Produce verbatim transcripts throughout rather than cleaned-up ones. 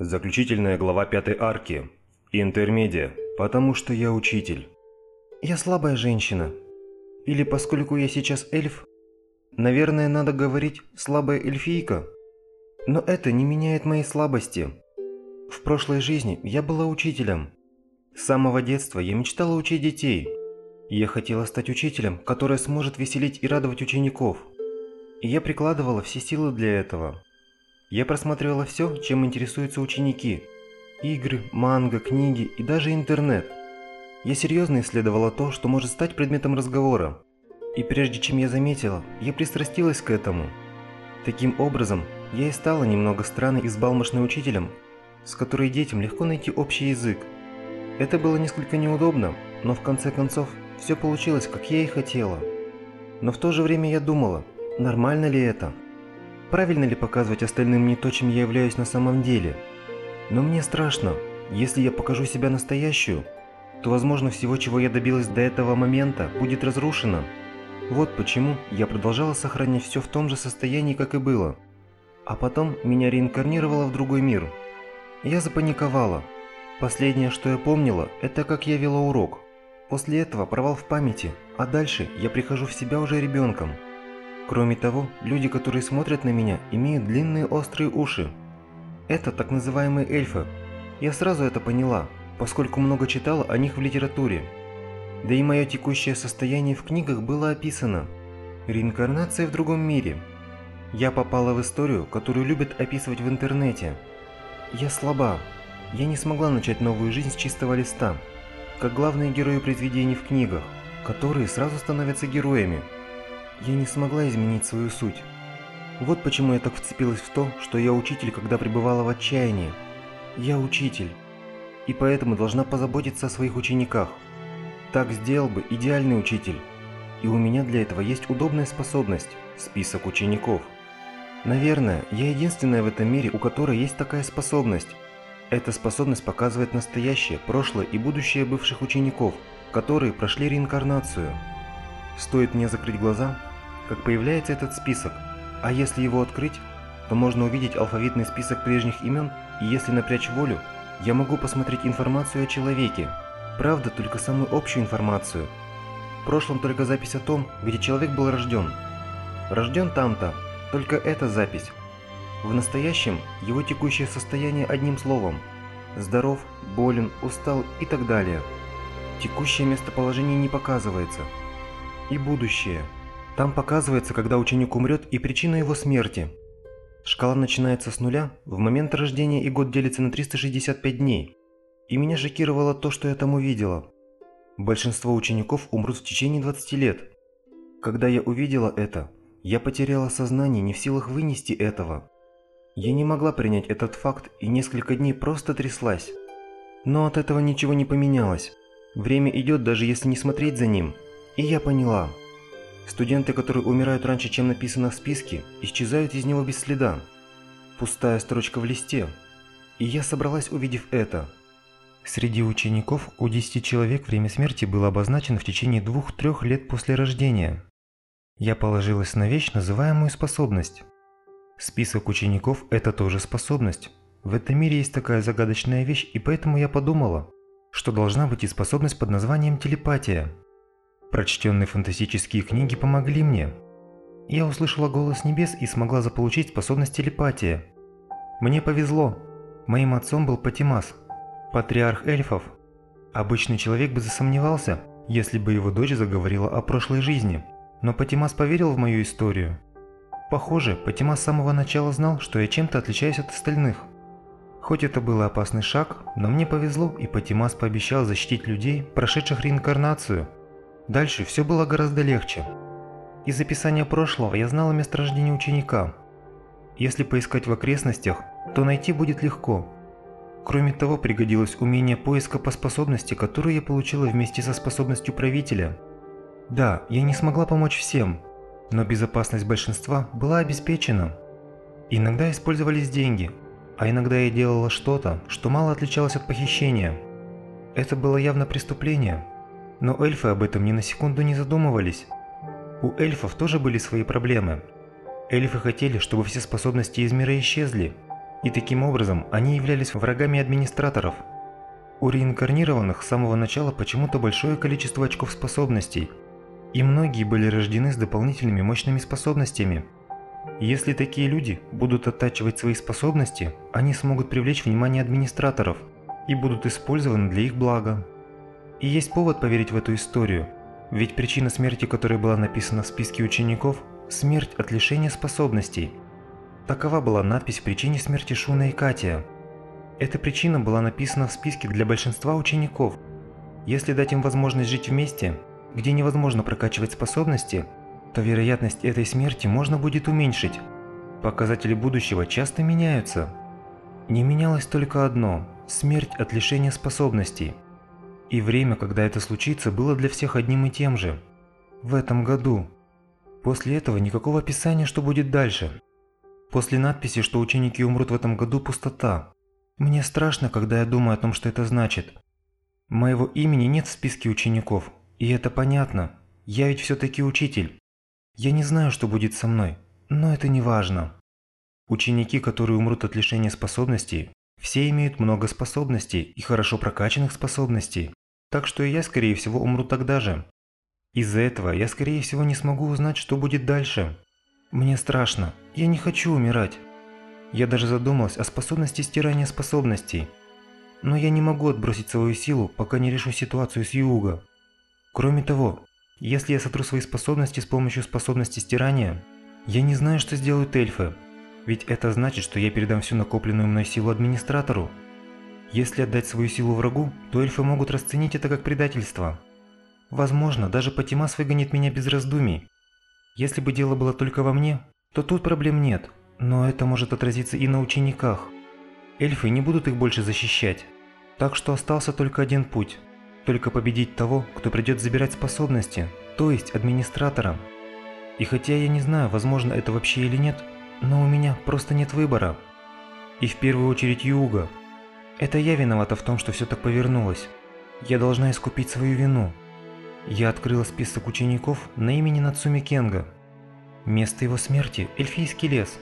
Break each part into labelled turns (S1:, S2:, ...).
S1: Заключительная глава пятой арки. Интермедиа. Потому что я учитель.
S2: Я слабая женщина. Или поскольку я сейчас эльф, наверное, надо говорить «слабая эльфийка». Но это не меняет моей слабости. В прошлой жизни я была учителем. С самого детства я мечтала учить детей. Я хотела стать учителем, который сможет веселить и радовать учеников. И я прикладывала все силы для этого. Я просматривала все, чем интересуются ученики. Игры, манго, книги и даже интернет. Я серьезно исследовала то, что может стать предметом разговора. И прежде чем я заметила, я пристрастилась к этому. Таким образом, я и стала немного странной и взбалмошной учителем, с которой детям легко найти общий язык. Это было несколько неудобно, но в конце концов, все получилось, как я и хотела. Но в то же время я думала, нормально ли это? Правильно ли показывать остальным не то, чем я являюсь на самом деле? Но мне страшно, если я покажу себя настоящую, то, возможно, всего, чего я добилась до этого момента, будет разрушено. Вот почему я продолжала сохранять все в том же состоянии, как и было. А потом меня реинкарнировало в другой мир. Я запаниковала. Последнее, что я помнила, это как я вела урок. После этого провал в памяти, а дальше я прихожу в себя уже ребенком. Кроме того, люди, которые смотрят на меня, имеют длинные острые уши. Это так называемые эльфы. Я сразу это поняла, поскольку много читала о них в литературе. Да и мое текущее состояние в книгах было описано. Реинкарнация в другом мире. Я попала в историю, которую любят описывать в интернете. Я слаба. Я не смогла начать новую жизнь с чистого листа, как главные герои произведений в книгах, которые сразу становятся героями. Я не смогла изменить свою суть. Вот почему я так вцепилась в то, что я учитель, когда пребывала в отчаянии. Я учитель. И поэтому должна позаботиться о своих учениках. Так сделал бы идеальный учитель. И у меня для этого есть удобная способность – список учеников. Наверное, я единственная в этом мире, у которой есть такая способность. Эта способность показывает настоящее, прошлое и будущее бывших учеников, которые прошли реинкарнацию. Стоит мне закрыть глаза, как появляется этот список, а если его открыть, то можно увидеть алфавитный список прежних имен, и если напрячь волю, я могу посмотреть информацию о человеке. Правда, только самую общую информацию. В прошлом только запись о том, где человек был рожден. Рожден там-то, только эта запись. В настоящем его текущее состояние одним словом. Здоров, болен, устал и так далее. Текущее местоположение не показывается. И будущее. Там показывается, когда ученик умрет и причина его смерти. Шкала начинается с нуля, в момент рождения и год делится на триста шестьдесят пять дней. И меня шокировало то, что я там увидела. Большинство учеников умрут в течение двадцати лет. Когда я увидела это, я потеряла сознание, не в силах вынести этого. Я не могла принять этот факт и несколько дней просто тряслась. Но от этого ничего не поменялось. Время идет, даже если не смотреть за ним. И я поняла. Студенты, которые умирают раньше, чем написано в списке, исчезают из него без следа. Пустая строчка в листе. И я собралась, увидев это. Среди учеников у десяти человек время смерти было обозначено в течение двух-трех лет после рождения. Я положилась на вещь, называемую способность. Список учеников – это тоже способность. В этом мире есть такая загадочная вещь, и поэтому я подумала, что должна быть и способность под названием телепатия. Прочтенные фантастические книги помогли мне. Я услышала голос небес и смогла заполучить способность телепатия. Мне повезло. Моим отцом был Патимас, патриарх эльфов. Обычный человек бы засомневался, если бы его дочь заговорила о прошлой жизни. Но Патимас поверил в мою историю. Похоже, Патимас с самого начала знал, что я чем-то отличаюсь от остальных. Хоть это был опасный шаг, но мне повезло, и Патимас пообещал защитить людей, прошедших реинкарнацию. Дальше все было гораздо легче. Из описания прошлого я знала месторождение ученика. Если поискать в окрестностях, то найти будет легко. Кроме того, пригодилось умение поиска по способности, которую я получила вместе со способностью правителя. Да, я не смогла помочь всем, но безопасность большинства была обеспечена. Иногда использовались деньги, а иногда я делала что-то, что мало отличалось от похищения. Это было явно преступление. Но эльфы об этом ни на секунду не задумывались. У эльфов тоже были свои проблемы. Эльфы хотели, чтобы все способности из мира исчезли. И таким образом они являлись врагами администраторов. У реинкарнированных с самого начала почему-то большое количество очков способностей, и многие были рождены с дополнительными мощными способностями. Если такие люди будут оттачивать свои способности, они смогут привлечь внимание администраторов и будут использованы для их блага. И есть повод поверить в эту историю, ведь причина смерти, которая была написана в списке учеников – смерть от лишения способностей. Такова была надпись в причине смерти Шуна и Катия. Эта причина была написана в списке для большинства учеников. Если дать им возможность жить вместе, где невозможно прокачивать способности, то вероятность этой смерти можно будет уменьшить. Показатели будущего часто меняются. Не менялось только одно – смерть от лишения способностей. И время, когда это случится, было для всех одним и тем же. В этом году. После этого никакого описания, что будет дальше. После надписи, что ученики умрут в этом году, пустота. Мне страшно, когда я думаю о том, что это значит. Моего имени нет в списке учеников, и это понятно. Я ведь все-таки учитель. Я не знаю, что будет со мной, но это не важно. Ученики, которые умрут от лишения способностей, все имеют много способностей и хорошо прокачанных способностей, так что и я, скорее всего, умру тогда же. Из-за этого я, скорее всего, не смогу узнать, что будет дальше. Мне страшно, я не хочу умирать. Я даже задумалась о способности стирания способностей. Но я не могу отбросить свою силу, пока не решу ситуацию с Юуга. Кроме того, если я сотру свои способности с помощью способности стирания, я не знаю, что сделают эльфы. Ведь это значит, что я передам всю накопленную мной силу администратору. Если отдать свою силу врагу, то эльфы могут расценить это как предательство. Возможно, даже Патимас выгонит меня без раздумий. Если бы дело было только во мне, то тут проблем нет. Но это может отразиться и на учениках. Эльфы не будут их больше защищать. Так что остался только один путь. Только победить того, кто придет забирать способности, то есть администратора. И хотя я не знаю, возможно это вообще или нет, но у меня просто нет выбора. И в первую очередь Юуга. Это я виновата в том, что все так повернулось. Я должна искупить свою вину. Я открыла список учеников на имени Нацуми Кенга. Место его смерти – эльфийский лес.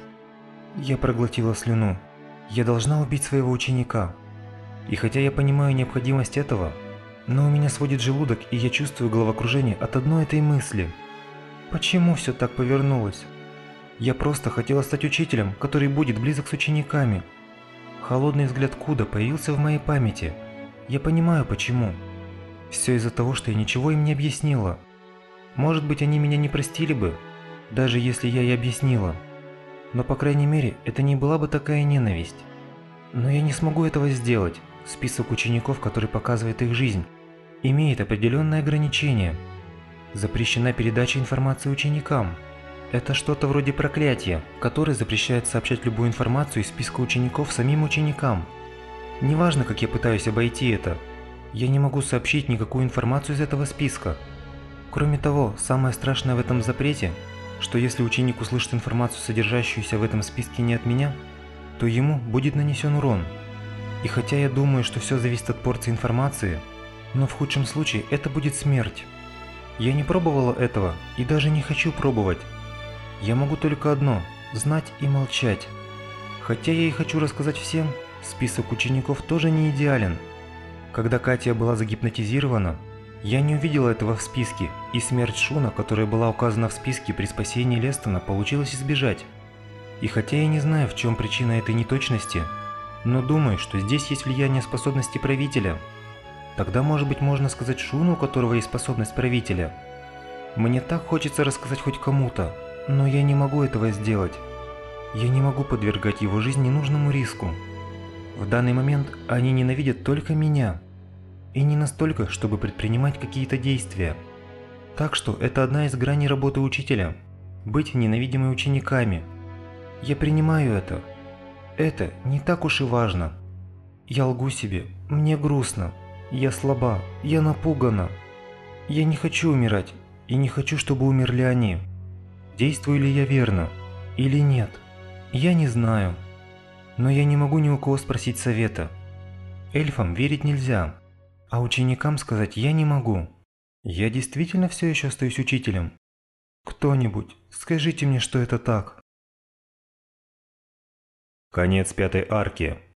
S2: Я проглотила слюну. Я должна убить своего ученика. И хотя я понимаю необходимость этого, но у меня сводит желудок, и я чувствую головокружение от одной этой мысли. Почему все так повернулось? Я просто хотела стать учителем, который будет близок с учениками. Холодный взгляд Куда появился в моей памяти. Я понимаю почему. Все из-за того, что я ничего им не объяснила. Может быть, они меня не простили бы, даже если я и объяснила. Но, по крайней мере, это не была бы такая ненависть. Но я не смогу этого сделать. Список учеников, который показывает их жизнь, имеет определенные ограничения. Запрещена передача информации ученикам. Это что-то вроде проклятия, которое запрещает сообщать любую информацию из списка учеников самим ученикам. Неважно, как я пытаюсь обойти это, я не могу сообщить никакую информацию из этого списка. Кроме того, самое страшное в этом запрете – что если ученик услышит информацию, содержащуюся в этом списке не от меня, то ему будет нанесен урон. И хотя я думаю, что все зависит от порции информации, но в худшем случае это будет смерть. Я не пробовала этого и даже не хочу пробовать. Я могу только одно – знать и молчать. Хотя я и хочу рассказать всем, список учеников тоже не идеален. Когда Катя была загипнотизирована, я не увидела этого в списке, и смерть Шуна, которая была указана в списке при спасении Лестона, получилось избежать. И хотя я не знаю, в чем причина этой неточности, но думаю, что здесь есть влияние способности правителя. Тогда, может быть, можно сказать Шуну, у которого есть способность правителя. Мне так хочется рассказать хоть кому-то, но я не могу этого сделать. Я не могу подвергать его жизнь ненужному риску. В данный момент они ненавидят только меня. И не настолько, чтобы предпринимать какие-то действия. Так что это одна из граней работы учителя – быть ненавидимой учениками. Я принимаю это. Это не так уж и важно. Я лгу себе, мне грустно, я слаба, я напугана. Я не хочу умирать и не хочу, чтобы умерли они. Действую ли я верно или нет, я не знаю. Но я не могу ни у кого спросить совета. Эльфам верить нельзя. А ученикам сказать я не могу. Я действительно все еще остаюсь учителем? Кто-нибудь, скажите мне, что это так.
S1: Конец пятой арки.